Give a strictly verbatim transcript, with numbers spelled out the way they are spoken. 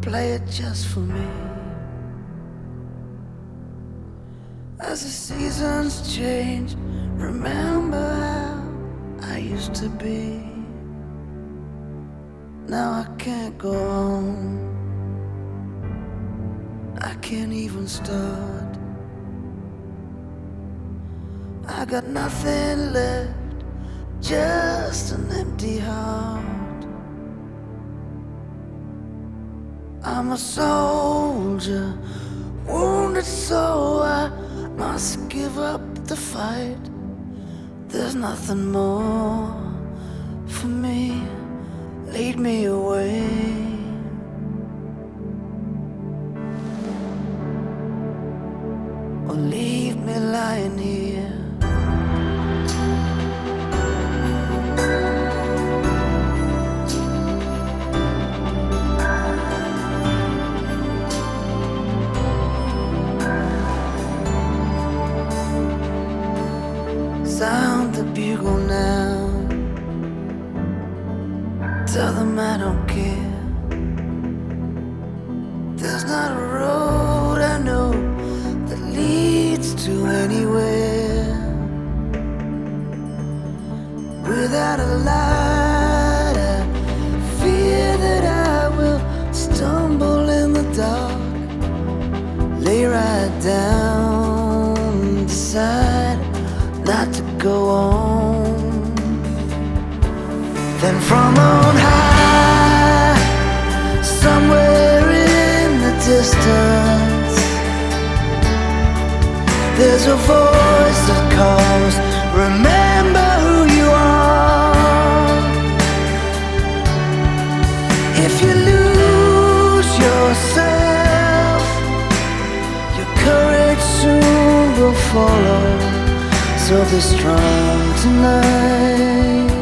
play it just for me. As the seasons change, remember how I used to be. Now I can't go on, I can't even start. I got nothing left, just an empty heart. I'm a soldier, wounded so I must give up the fight. There's nothing more for me, lead me away. Or leave me lying here. Sound the bugle now, tell them I don't care. There's not a road I know that leads to anywhere without a light. I fear that I will stumble in the dark, lay right down, decide not to go on. Then from on high, somewhere in the distance, there's a voice that calls, remember who you are. If you lose yourself, your courage soon will follow. So be strong tonight.